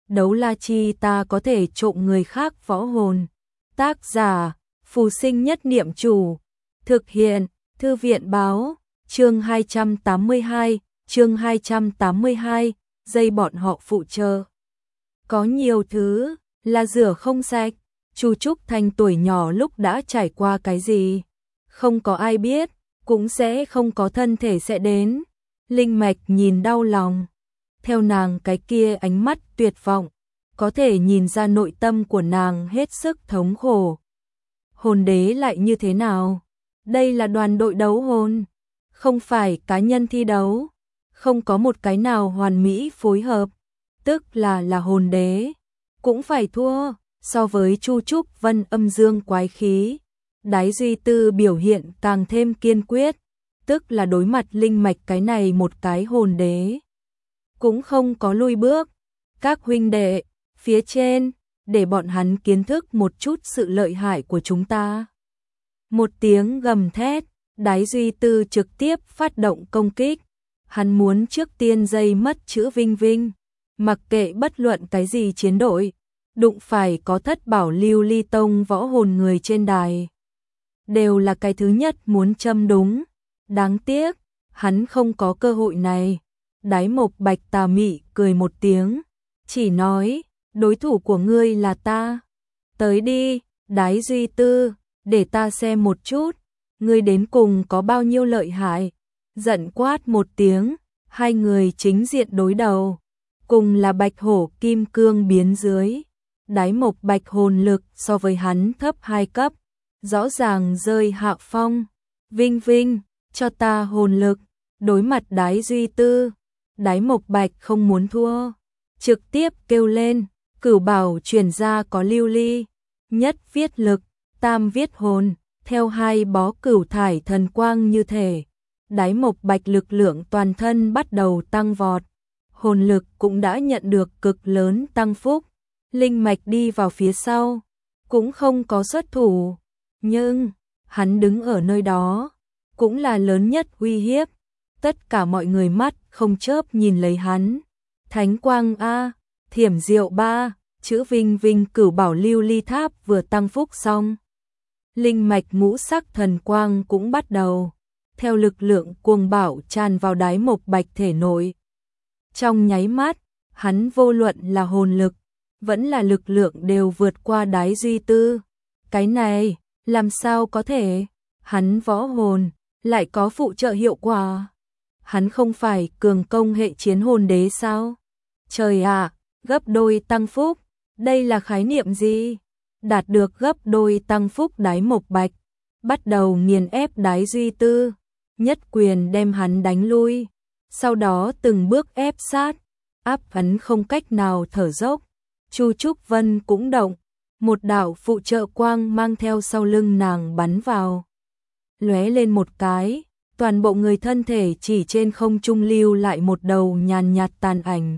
đấu la chi ta có thể trộm người khác võ hồn. Tác giả, Phù Sinh Nhất Niệm Chủ. Thực hiện, Thư viện báo, chương 282, dây bọn họ phụ trợ. Có nhiều thứ là rửa không sạch. Chu Trúc Thanh tuổi nhỏ lúc đã trải qua cái gì? Không có ai biết, cũng sẽ không có thân thể sẽ đến. Linh Mạch nhìn đau lòng. Theo nàng cái kia ánh mắt tuyệt vọng, có thể nhìn ra nội tâm của nàng hết sức thống khổ. Hồn đế lại như thế nào? Đây là đoàn đội đấu hồn, không phải cá nhân thi đấu. Không có một cái nào hoàn mỹ phối hợp, tức là hồn đế cũng phải thua. So với Chu Trúc Vân âm dương quái khí, Đái Duy Tư biểu hiện càng thêm kiên quyết, tức là đối mặt Linh Mạch cái này một cái hồn đế cũng không có lui bước. Các huynh đệ phía trên, để bọn hắn kiến thức một chút sự lợi hại của chúng ta. Một tiếng gầm thét, Đái Duy Tư trực tiếp phát động công kích. Hắn muốn trước tiên dây mất chữ Vinh Vinh, mặc kệ bất luận cái gì chiến đội, đụng phải có Thất Bảo Lưu Ly Tông võ hồn người trên đài, đều là cái thứ nhất muốn châm đúng. Đáng tiếc, hắn không có cơ hội này. Đái Mộc Bạch tà mị cười một tiếng, chỉ nói, đối thủ của ngươi là ta. Tới đi, Đái Duy Tư, để ta xem một chút, ngươi đến cùng có bao nhiêu lợi hại. Giận quát một tiếng, hai người chính diện đối đầu, cùng là Bạch Hổ Kim Cương biến dưới. Đái Mộc Bạch hồn lực so với hắn thấp 2 cấp, rõ ràng rơi hạ phong. Vinh Vinh, cho ta hồn lực. Đối mặt Đái Duy Tư, Đái Mộc Bạch không muốn thua, trực tiếp kêu lên, cửu bảo truyền ra có lưu ly, nhất viết lực, tam viết hồn, theo hai bó cửu thải thần quang như thể. Đái Mộc Bạch lực lượng toàn thân bắt đầu tăng vọt, hồn lực cũng đã nhận được cực lớn tăng phúc. Linh Mạch đi vào phía sau, cũng không có xuất thủ, nhưng hắn đứng ở nơi đó, cũng là lớn nhất uy hiếp. Tất cả mọi người mắt không chớp nhìn lấy hắn. Thánh quang A, thiểm diệu 3, chữ Vinh Vinh cửu bảo lưu ly tháp vừa tăng phúc xong. Linh Mạch ngũ sắc thần quang cũng bắt đầu, theo lực lượng cuồng bạo tràn vào Đái Mộc Bạch thể nội. Trong nháy mắt, hắn vô luận là hồn lực, vẫn là lực lượng đều vượt qua Đái Duy Tư. Cái này, làm sao có thể? Hắn võ hồn, lại có phụ trợ hiệu quả. Hắn không phải cường công hệ chiến hồn đế sao? Trời ạ, gấp đôi tăng phúc, đây là khái niệm gì? Đạt được gấp đôi tăng phúc Đái Mộc Bạch, bắt đầu nghiền ép Đái Duy Tư, nhất quyền đem hắn đánh lui, sau đó từng bước ép sát, áp hắn không cách nào thở dốc. Chu Trúc Vân cũng động, một đạo phụ trợ quang mang theo sau lưng nàng bắn vào. Lóe lên một cái, toàn bộ người thân thể chỉ trên không trung lưu lại một đầu nhàn nhạt tàn ảnh.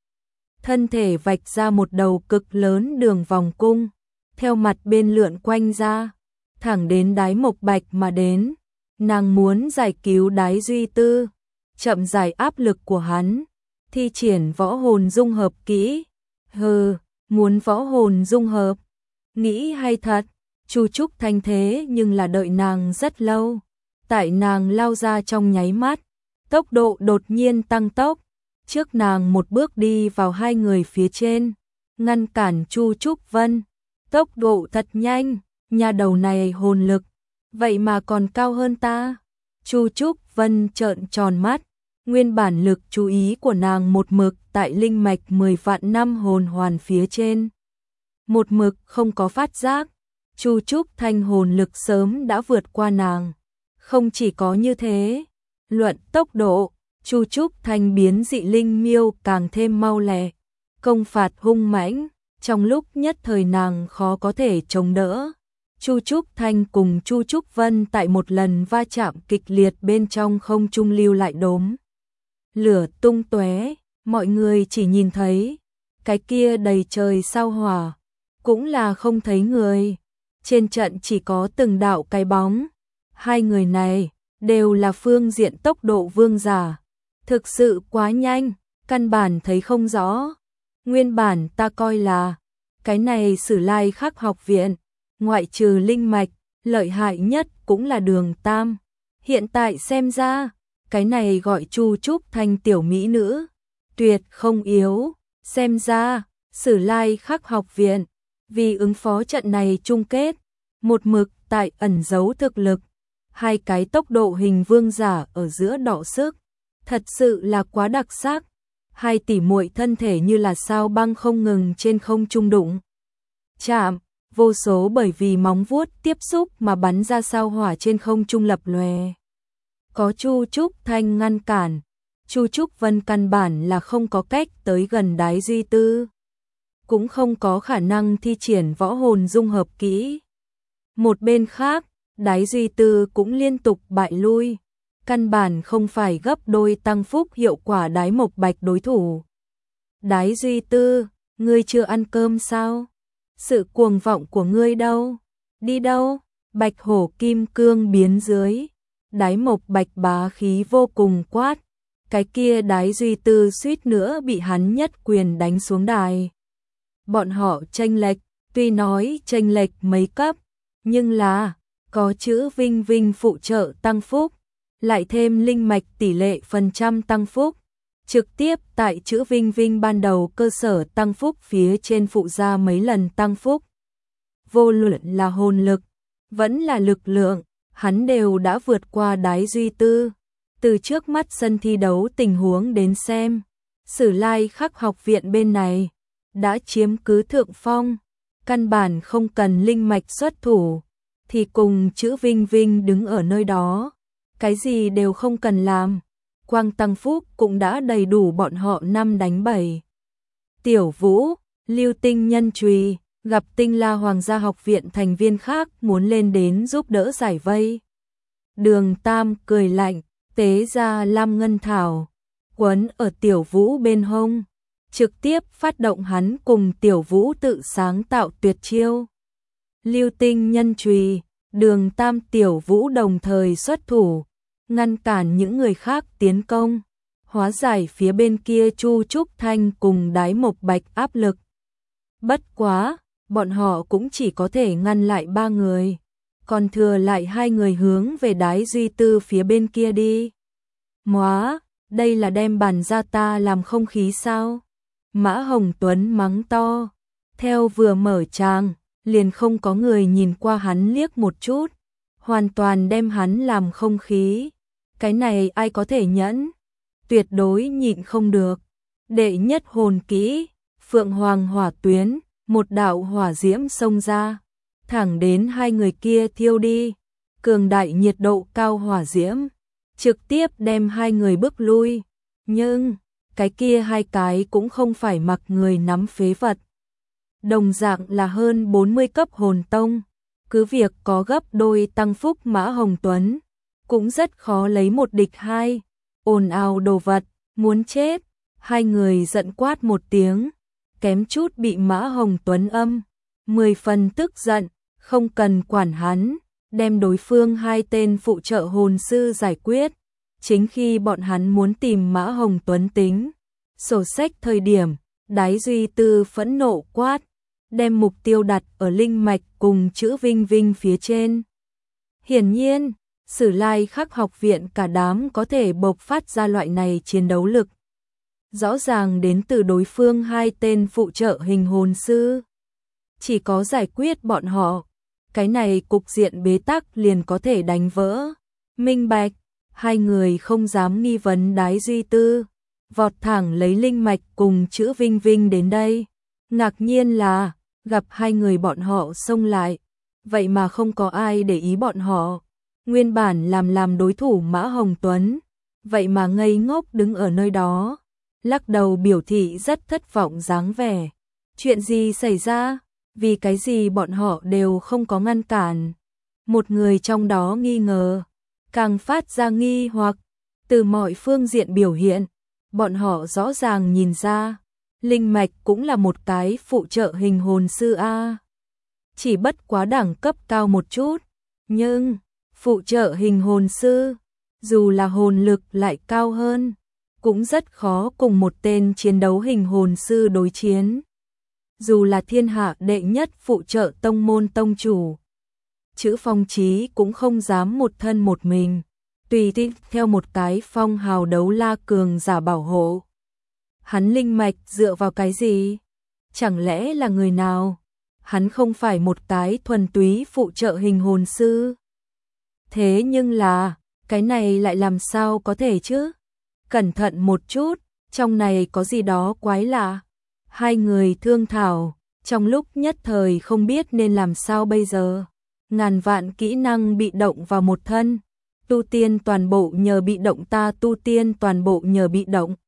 Thân thể vạch ra một đầu cực lớn đường vòng cung, theo mặt bên lượn quanh ra, thẳng đến Đái Mộc Bạch mà đến. Nàng muốn giải cứu Đái Duy Tư, chậm giải áp lực của hắn, thi triển võ hồn dung hợp kỹ. Hừ, muốn võ hồn dung hợp, nghĩ hay thật. Chu Trúc Thanh thế nhưng là đợi nàng rất lâu. Tại nàng lao ra trong nháy mắt, tốc độ đột nhiên tăng tốc, trước nàng một bước đi vào hai người phía trên, ngăn cản Chu Trúc Vân. Tốc độ thật nhanh, nhà đầu này hồn lực, vậy mà còn cao hơn ta. Chu Trúc Vân trợn tròn mắt, nguyên bản lực chú ý của nàng một mực tại linh mạch 10 vạn năm hồn hoàn phía trên. Một mực không có phát giác, Chu Trúc Thanh hồn lực sớm đã vượt qua nàng. Không chỉ có như thế, luận tốc độ, Chu Trúc Thanh biến dị linh miêu càng thêm mau lẹ, công phạt hung mãnh, trong lúc nhất thời nàng khó có thể chống đỡ. Chu Trúc Thanh cùng Chu Trúc Vân tại một lần va chạm kịch liệt bên trong không trung lưu lại đốm lửa tung tóe, mọi người chỉ nhìn thấy cái kia đầy trời sao hỏa, cũng là không thấy người. Trên trận chỉ có từng đạo cái bóng. Hai người này đều là phương diện tốc độ vương giả, thực sự quá nhanh, căn bản thấy không rõ. Nguyên bản ta coi là cái này Sử Lai Khắc học viện, ngoại trừ linh mạch, lợi hại nhất cũng là Đường Tam. Hiện tại xem ra, cái này gọi Chu Trúc Thanh tiểu mỹ nữ, tuyệt không yếu. Xem ra, Sử Lai Khắc học viện, vì ứng phó trận này chung kết, một mực tại ẩn giấu thực lực. Hai cái tốc độ hình vương giả ở giữa đọ sức, thật sự là quá đặc sắc. Hai tỷ muội thân thể như là sao băng không ngừng trên không trung đụng chạm, vô số bởi vì móng vuốt tiếp xúc mà bắn ra sao hỏa trên không trung lập lòe. Có Chu Trúc Thanh ngăn cản, Chu Trúc Vân căn bản là không có cách tới gần Đái Duy Tư, cũng không có khả năng thi triển võ hồn dung hợp kỹ. Một bên khác, Đái Duy Tư cũng liên tục bại lui, căn bản không phải gấp đôi tăng phúc hiệu quả Đái Mộc Bạch đối thủ. Đái Duy Tư, ngươi chưa ăn cơm sao? Sự cuồng vọng của ngươi đâu? Đi đâu? Bạch hổ kim cương biến dưới. Đái Mộc Bạch bá khí vô cùng quát. Cái kia Đái Duy Tư suýt nữa bị hắn nhất quyền đánh xuống đài. Bọn họ chênh lệch, tuy nói chênh lệch mấy cấp, nhưng là có chữ Vinh Vinh phụ trợ tăng phúc, lại thêm linh mạch tỷ lệ phần trăm tăng phúc, trực tiếp tại chữ Vinh Vinh ban đầu cơ sở tăng phúc phía trên phụ ra mấy lần tăng phúc. Vô luận là hồn lực, vẫn là lực lượng, hắn đều đã vượt qua Đái Duy Tư. Từ trước mắt sân thi đấu tình huống đến xem, Sử Lai Khắc học viện bên này đã chiếm cứ thượng phong, căn bản không cần linh mạch xuất thủ, thì cùng chữ Vinh Vinh đứng ở nơi đó, cái gì đều không cần làm, quang tăng phúc cũng đã đầy đủ bọn họ 5 đánh 7. Tiểu Vũ, Lưu Tinh Nhân Trùy, gặp Tinh La Hoàng gia học viện thành viên khác muốn lên đến giúp đỡ giải vây. Đường Tam cười lạnh, tế ra Lam Ngân Thảo, quấn ở Tiểu Vũ bên hông, trực tiếp phát động hắn cùng Tiểu Vũ tự sáng tạo tuyệt chiêu. Lưu Tinh Nhân Trùy, Đường Tam Tiểu Vũ đồng thời xuất thủ, ngăn cản những người khác tiến công, hóa giải phía bên kia Chu Trúc Thanh cùng Đái Mộc Bạch áp lực. Bất quá, bọn họ cũng chỉ có thể ngăn lại 3 người, còn thừa lại 2 người hướng về Đái Duy Tư phía bên kia đi. Móa, đây là đem bàn ra ta làm không khí sao? Mã Hồng Tuấn mắng to, theo vừa mở tràng, liền không có người nhìn qua hắn liếc một chút, hoàn toàn đem hắn làm không khí. Cái này ai có thể nhẫn? Tuyệt đối nhịn không được. Đệ nhất hồn kỹ, Phượng Hoàng Hỏa Tuyến, một đạo hỏa diễm xông ra, thẳng đến 2 người kia thiêu đi. Cường đại nhiệt độ cao hỏa diễm, trực tiếp đem 2 người bước lui. Nhưng, cái kia 2 cái cũng không phải mặc người nắm phế vật. Đồng dạng là hơn 40 cấp hồn tông, cứ việc có gấp đôi tăng phúc Mã Hồng Tuấn, cũng rất khó lấy một địch 2. Ồn ào đồ vật, muốn chết. 2 người giận quát một tiếng, kém chút bị Mã Hồng Tuấn 10 phần tức giận, không cần quản hắn, đem đối phương 2 tên phụ trợ hồn sư giải quyết. Chính khi bọn hắn muốn tìm Mã Hồng Tuấn tính sổ sách thời điểm, Đái Duy Tư phẫn nộ quát, đem mục tiêu đặt ở linh mạch cùng chữ Vinh Vinh phía trên. Hiển nhiên, Sử Lai Khắc học viện cả đám có thể bộc phát ra loại này chiến đấu lực, rõ ràng đến từ đối phương 2 tên phụ trợ hình hồn sư. Chỉ có giải quyết bọn họ, cái này cục diện bế tắc liền có thể đánh vỡ. Minh bạch, 2 người không dám nghi vấn Đái Duy Tư, vọt thẳng lấy linh mạch cùng chữ Vinh Vinh đến đây. Ngạc nhiên là, gặp 2 người bọn họ xông lại, vậy mà không có ai để ý bọn họ. Nguyên bản làm đối thủ Mã Hồng Tuấn, vậy mà ngây ngốc đứng ở nơi đó, lắc đầu biểu thị rất thất vọng dáng vẻ. Chuyện gì xảy ra? Vì cái gì bọn họ đều không có ngăn cản? Một người trong đó nghi ngờ, càng phát ra nghi hoặc, từ mọi phương diện biểu hiện, bọn họ rõ ràng nhìn ra, linh mạch cũng là một cái phụ trợ hình hồn sư A. Chỉ bất quá đẳng cấp cao một chút, nhưng phụ trợ hình hồn sư, dù là hồn lực lại cao hơn, cũng rất khó cùng một tên chiến đấu hình hồn sư đối chiến. Dù là thiên hạ đệ nhất phụ trợ tông môn tông chủ, Chữ Phong Chí cũng không dám một thân một mình, tùy theo một cái phong hào đấu la cường giả bảo hộ. Hắn linh mạch dựa vào cái gì? Chẳng lẽ là người nào? Hắn không phải một cái thuần túy phụ trợ hình hồn sư. Thế nhưng là, cái này lại làm sao có thể chứ? Cẩn thận một chút, trong này có gì đó quái lạ. Hai người thương thảo, trong lúc nhất thời không biết nên làm sao bây giờ. Ngàn vạn kỹ năng bị động vào một thân, tu tiên toàn bộ nhờ bị động, ta tu tiên toàn bộ nhờ bị động.